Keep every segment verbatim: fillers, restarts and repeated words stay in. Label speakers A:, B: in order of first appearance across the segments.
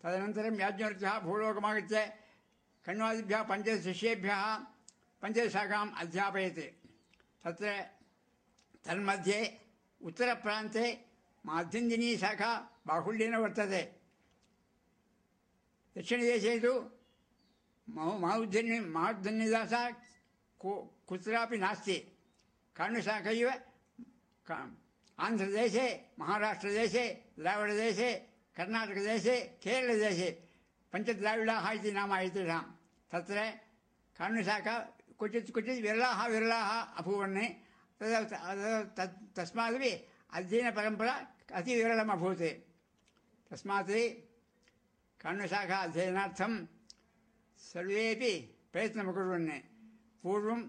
A: तदनन्तरं याज्ञवल्क्यः भूलोकमागत्य कण्वादिभ्यः पञ्चशिष्येभ्यः पञ्चशाखाम् अध्यापयति। तत्र तन्मध्ये उत्तरप्रान्ते माध्यन्दिनी शाखा बाहुल्येन वर्तते। दक्षिणदेशे तु माहुद्धन्य माहुद्धन्यदासा कुत्रापि नास्ति। कर्णशाखा इव आन्ध्रदेशे, महाराष्ट्रदेशे, द्राविडदेशे, कर्णाटकदेशे, केरलदेशे पञ्चद्राविडाः इति नाम एतेषां। तत्र कर्णशाखा क्वचित् क्वचित् विरलाः विरलाः अभूवन्। तस्मादपि अध्ययनपरम्परा अतिविरलम् अभूत्। तस्मात् कर्णशाखा अध्ययनार्थं सर्वेपि प्रयत्नं कुर्वन्। पूर्वं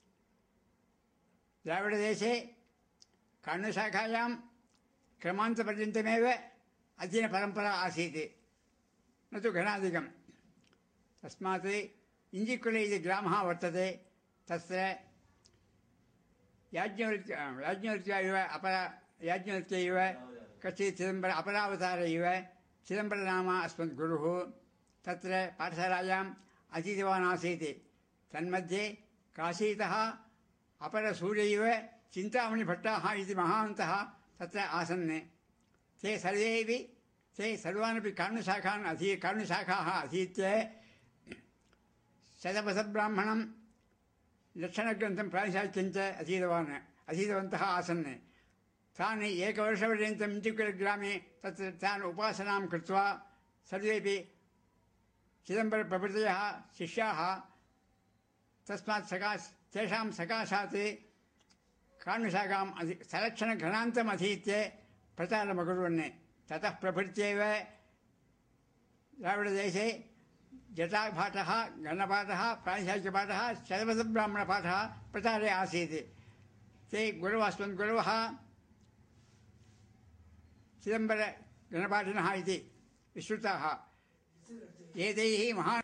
A: द्राविडदेशे कर्णशाखायां क्रमान्तपर्यन्तमेव अध्ययनपरम्परा आसीत्, न तु घनाधिकं। तस्मात् इञ्जिक्कुले इति ग्रामः वर्तते। तत्र याज्ञवल्क्य याज्ञवल्क्य इव अपर याज्ञवल्क्य इव कश्चित् चिदम्बर अपरावतार इव चिदम्बरनाम अस्मद्गुरुः तत्र पाठशालायाम् अधीतवान् आसीत्। तन्मध्ये काशीतः अपरसूर्य इव चिन्तामणिभट्टाः इति महान्तः तत्र आसन्। ते सर्वेपि ते सर्वानपि कर्णशाखान् अधी कर्णशाखाः अधीत्य शतपथब्राह्मणं लक्षणग्रन्थं प्रातिशाख्यञ्च अधीतवान् अधीतवन्तः आसन्। तान् एकवर्षपर्यन्तम् इञ्जिक्कुलग्रामे तत्र तान् उपासनां कृत्वा सर्वेपि चिदम्बरप्रभृतयः शिष्याः तस्मात् सकाश तेषां सकाशात् कर्णशाखाम् अधि सलक्षणघनान्तम् अधीत्य प्रचारम् अकुर्वन्। ततः प्रभृत्येव द्राविडदेशे जटापाठः, गणपाठः, प्रातिशाख्यपाठः, शतपथब्राह्मणपाठः प्रचारे आसीत्। ते गुरवः अस्मद्गुरवः चिदम्बरगणपाठिनः इति विश्रुताः। एतैः महान्